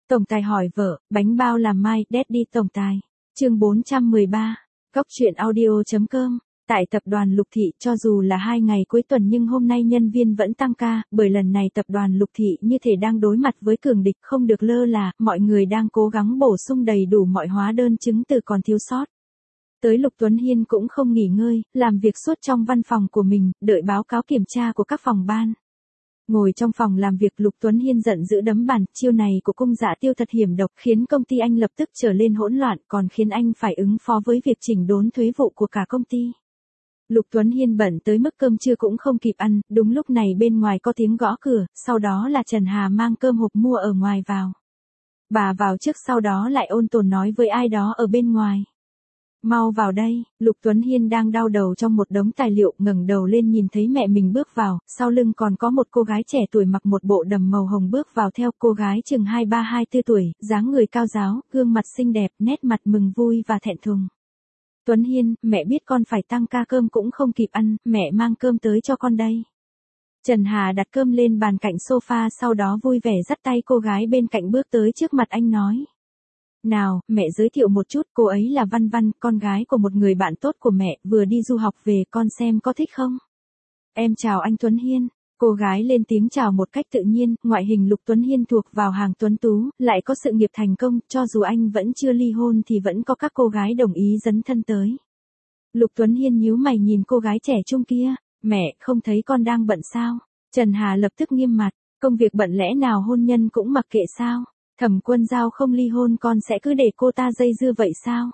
Tổng tài hỏi vợ, bánh bao làm mai, Daddy tổng tài. Chương 413. Góc truyện audio.com. Tại tập đoàn Lục Thị, cho dù là 2 ngày cuối tuần nhưng hôm nay nhân viên vẫn tăng ca, bởi lần này tập đoàn Lục Thị như thể đang đối mặt với cường địch, không được lơ là, mọi người đang cố gắng bổ sung đầy đủ mọi hóa đơn chứng từ còn thiếu sót. Tới Lục Tuấn Hiên cũng không nghỉ ngơi, làm việc suốt trong văn phòng của mình, đợi báo cáo kiểm tra của các phòng ban. Ngồi trong phòng làm việc, Lục Tuấn Hiên giận dữ đấm bàn, chiêu này của Cung Dạ Tiêu thật hiểm độc, khiến công ty anh lập tức trở lên hỗn loạn, còn khiến anh phải ứng phó với việc chỉnh đốn thuế vụ của cả công ty. Lục Tuấn Hiên bận tới mức cơm trưa cũng không kịp ăn, đúng lúc này bên ngoài có tiếng gõ cửa, sau đó là Trần Hà mang cơm hộp mua ở ngoài vào. Bà vào trước, sau đó lại ôn tồn nói với ai đó ở bên ngoài. Mau vào đây. Lục Tuấn Hiên đang đau đầu trong một đống tài liệu, ngẩng đầu lên nhìn thấy mẹ mình bước vào, sau lưng còn có một cô gái trẻ tuổi mặc một bộ đầm màu hồng bước vào theo. Cô gái chừng 23-24 tuổi, dáng người cao ráo, gương mặt xinh đẹp, nét mặt mừng vui và thẹn thùng. Tuấn Hiên, mẹ biết con phải tăng ca, cơm cũng không kịp ăn, mẹ mang cơm tới cho con đây. Trần Hà đặt cơm lên bàn cạnh sofa, sau đó vui vẻ dắt tay cô gái bên cạnh bước tới trước mặt anh nói. Nào, mẹ giới thiệu một chút, cô ấy là Văn Văn, con gái của một người bạn tốt của mẹ, vừa đi du học về, con xem có thích không? Em chào anh Tuấn Hiên. Cô gái lên tiếng chào một cách tự nhiên, ngoại hình Lục Tuấn Hiên thuộc vào hàng tuấn tú, lại có sự nghiệp thành công, cho dù anh vẫn chưa ly hôn thì vẫn có các cô gái đồng ý dấn thân tới. Lục Tuấn Hiên nhíu mày nhìn cô gái trẻ trung kia, mẹ, không thấy con đang bận sao? Trần Hà lập tức nghiêm mặt, công việc bận lẽ nào hôn nhân cũng mặc kệ sao? Thẩm Quân Giao không ly hôn con sẽ cứ để cô ta dây dưa vậy sao?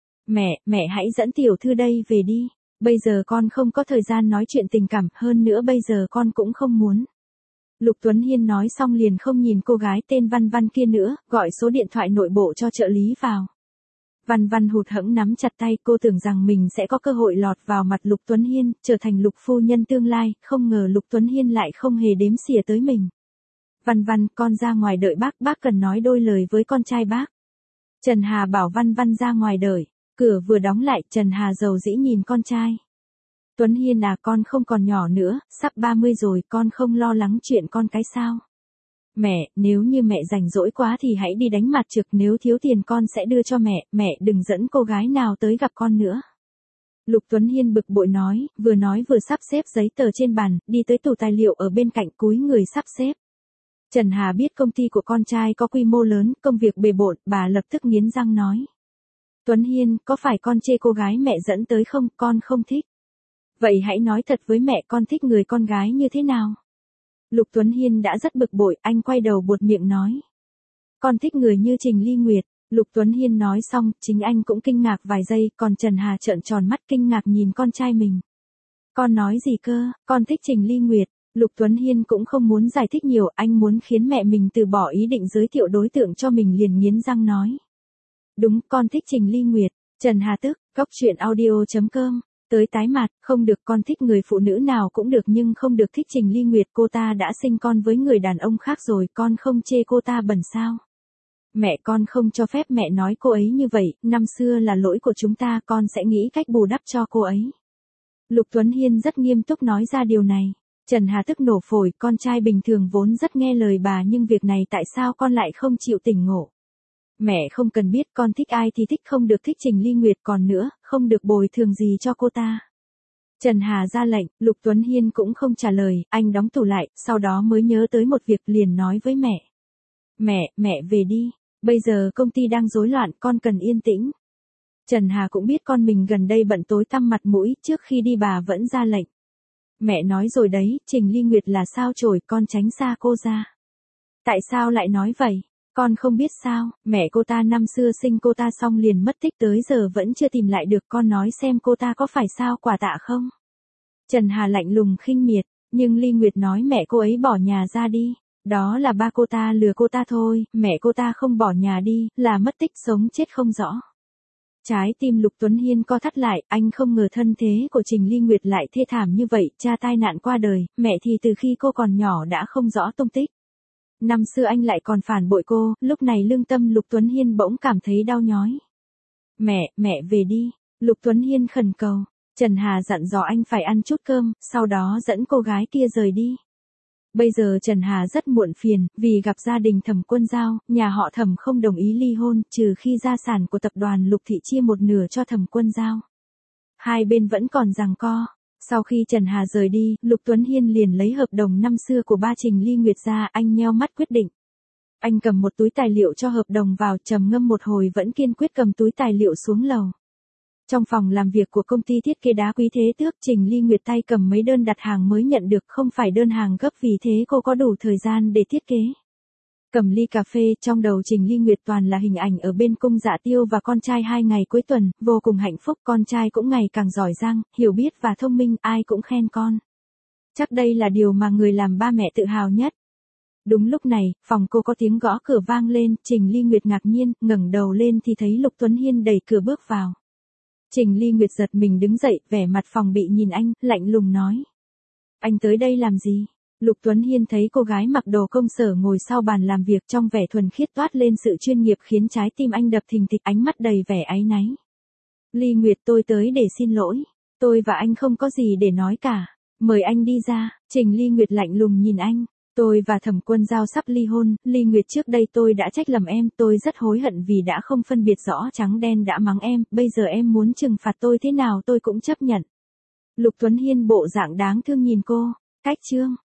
Mẹ hãy dẫn tiểu thư đây về đi. Bây giờ con không có thời gian nói chuyện tình cảm, hơn nữa bây giờ con cũng không muốn. Lục Tuấn Hiên nói xong liền không nhìn cô gái tên Văn Văn kia nữa, gọi số điện thoại nội bộ cho trợ lý vào. Văn Văn hụt hẫng nắm chặt tay, cô tưởng rằng mình sẽ có cơ hội lọt vào mặt Lục Tuấn Hiên, trở thành Lục phu nhân tương lai, không ngờ Lục Tuấn Hiên lại không hề đếm xỉa tới mình. Văn Văn, con ra ngoài đợi bác cần nói đôi lời với con trai bác. Trần Hà bảo Văn Văn ra ngoài đợi. Cửa vừa đóng lại, Trần Hà rầu rĩ nhìn con trai. Tuấn Hiên à, con không còn nhỏ nữa, sắp 30 rồi, con không lo lắng chuyện con cái sao? Mẹ, nếu như mẹ rảnh rỗi quá thì hãy đi đánh mặt trược, nếu thiếu tiền con sẽ đưa cho mẹ đừng dẫn cô gái nào tới gặp con nữa. Lục Tuấn Hiên bực bội nói vừa sắp xếp giấy tờ trên bàn, đi tới tủ tài liệu ở bên cạnh cúi người sắp xếp. Trần Hà biết công ty của con trai có quy mô lớn, công việc bề bộn, bà lập tức nghiến răng nói. Tuấn Hiên, có phải con chê cô gái mẹ dẫn tới không, con không thích. Vậy hãy nói thật với mẹ, con thích người con gái như thế nào? Lục Tuấn Hiên đã rất bực bội, anh quay đầu buột miệng nói. Con thích người như Trình Ly Nguyệt. Lục Tuấn Hiên nói xong, chính anh cũng kinh ngạc vài giây, còn Trần Hà trợn tròn mắt kinh ngạc nhìn con trai mình. Con nói gì cơ, con thích Trình Ly Nguyệt. Lục Tuấn Hiên cũng không muốn giải thích nhiều, anh muốn khiến mẹ mình từ bỏ ý định giới thiệu đối tượng cho mình, liền nghiến răng nói. Đúng, con thích Trình Ly Nguyệt. Trần Hà tức, góc truyện audio.com. Tới tái mặt, không được, con thích người phụ nữ nào cũng được nhưng không được thích Trình Ly Nguyệt, cô ta đã sinh con với người đàn ông khác rồi, con không chê cô ta bẩn sao? Mẹ, con không cho phép mẹ nói cô ấy như vậy, năm xưa là lỗi của chúng ta, con sẽ nghĩ cách bù đắp cho cô ấy. Lục Tuấn Hiên rất nghiêm túc nói ra điều này. Trần Hà tức nổ phổi, con trai bình thường vốn rất nghe lời bà nhưng việc này tại sao con lại không chịu tỉnh ngộ? Mẹ không cần biết, con thích ai thì thích, không được thích Trình Ly Nguyệt, còn nữa, không được bồi thường gì cho cô ta. Trần Hà ra lệnh, Lục Tuấn Hiên cũng không trả lời, anh đóng tủ lại, sau đó mới nhớ tới một việc liền nói với mẹ. Mẹ về đi, bây giờ công ty đang rối loạn, con cần yên tĩnh. Trần Hà cũng biết con mình gần đây bận tối tăm mặt mũi, trước khi đi bà vẫn ra lệnh. Mẹ nói rồi đấy, Trình Ly Nguyệt là sao chổi, con tránh xa cô ra. Tại sao lại nói vậy? Con không biết sao, mẹ cô ta năm xưa sinh cô ta xong liền mất tích tới giờ vẫn chưa tìm lại được, con nói xem cô ta có phải sao quả tạ không? Trần Hà lạnh lùng khinh miệt, nhưng Ly Nguyệt nói mẹ cô ấy bỏ nhà ra đi. Đó là ba cô ta lừa cô ta thôi, mẹ cô ta không bỏ nhà đi, là mất tích sống chết không rõ. Trái tim Lục Tuấn Hiên co thắt lại, anh không ngờ thân thế của Trình Ly Nguyệt lại thê thảm như vậy, cha tai nạn qua đời, mẹ thì từ khi cô còn nhỏ đã không rõ tung tích. Năm xưa anh lại còn phản bội cô, lúc này lương tâm Lục Tuấn Hiên bỗng cảm thấy đau nhói. Mẹ về đi, Lục Tuấn Hiên khẩn cầu. Trần Hà dặn dò anh phải ăn chút cơm, sau đó dẫn cô gái kia rời đi. Bây giờ Trần Hà rất muộn phiền, vì gặp gia đình Thẩm Quân Giao, nhà họ Thẩm không đồng ý ly hôn, trừ khi gia sản của tập đoàn Lục Thị chia một nửa cho Thẩm Quân Giao. Hai bên vẫn còn giằng co. Sau khi Trần Hà rời đi, Lục Tuấn Hiên liền lấy hợp đồng năm xưa của ba Trình Ly Nguyệt ra, anh nheo mắt quyết định. Anh cầm một túi tài liệu cho hợp đồng vào, trầm ngâm một hồi vẫn kiên quyết cầm túi tài liệu xuống lầu. Trong phòng làm việc của công ty thiết kế đá Quý Thế Tước, Trình Ly Nguyệt tay cầm mấy đơn đặt hàng mới nhận được, không phải đơn hàng gấp, vì thế cô có đủ thời gian để thiết kế. Cầm ly cà phê, trong đầu Trình Ly Nguyệt toàn là hình ảnh ở bên cung Dạ Tiêu và con trai 2 ngày cuối tuần, vô cùng hạnh phúc, con trai cũng ngày càng giỏi giang, hiểu biết và thông minh, ai cũng khen con. Chắc đây là điều mà người làm ba mẹ tự hào nhất. Đúng lúc này, phòng cô có tiếng gõ cửa vang lên, Trình Ly Nguyệt ngạc nhiên, ngẩng đầu lên thì thấy Lục Tuấn Hiên đẩy cửa bước vào. Trình Ly Nguyệt giật mình đứng dậy, vẻ mặt phòng bị nhìn anh, lạnh lùng nói. Anh tới đây làm gì? Lục Tuấn Hiên thấy cô gái mặc đồ công sở ngồi sau bàn làm việc, trong vẻ thuần khiết toát lên sự chuyên nghiệp khiến trái tim anh đập thình thịch, ánh mắt đầy vẻ áy náy. Ly Nguyệt, tôi tới để xin lỗi. Tôi và anh không có gì để nói cả. Mời anh đi ra. Trình Ly Nguyệt lạnh lùng nhìn anh. Tôi và Thẩm Quân Giao sắp ly hôn, Ly Nguyệt, trước đây tôi đã trách lầm em, tôi rất hối hận vì đã không phân biệt rõ trắng đen, đã mắng em, bây giờ em muốn trừng phạt tôi thế nào tôi cũng chấp nhận. Lục Tuấn Hiên bộ dạng đáng thương nhìn cô. Cách chương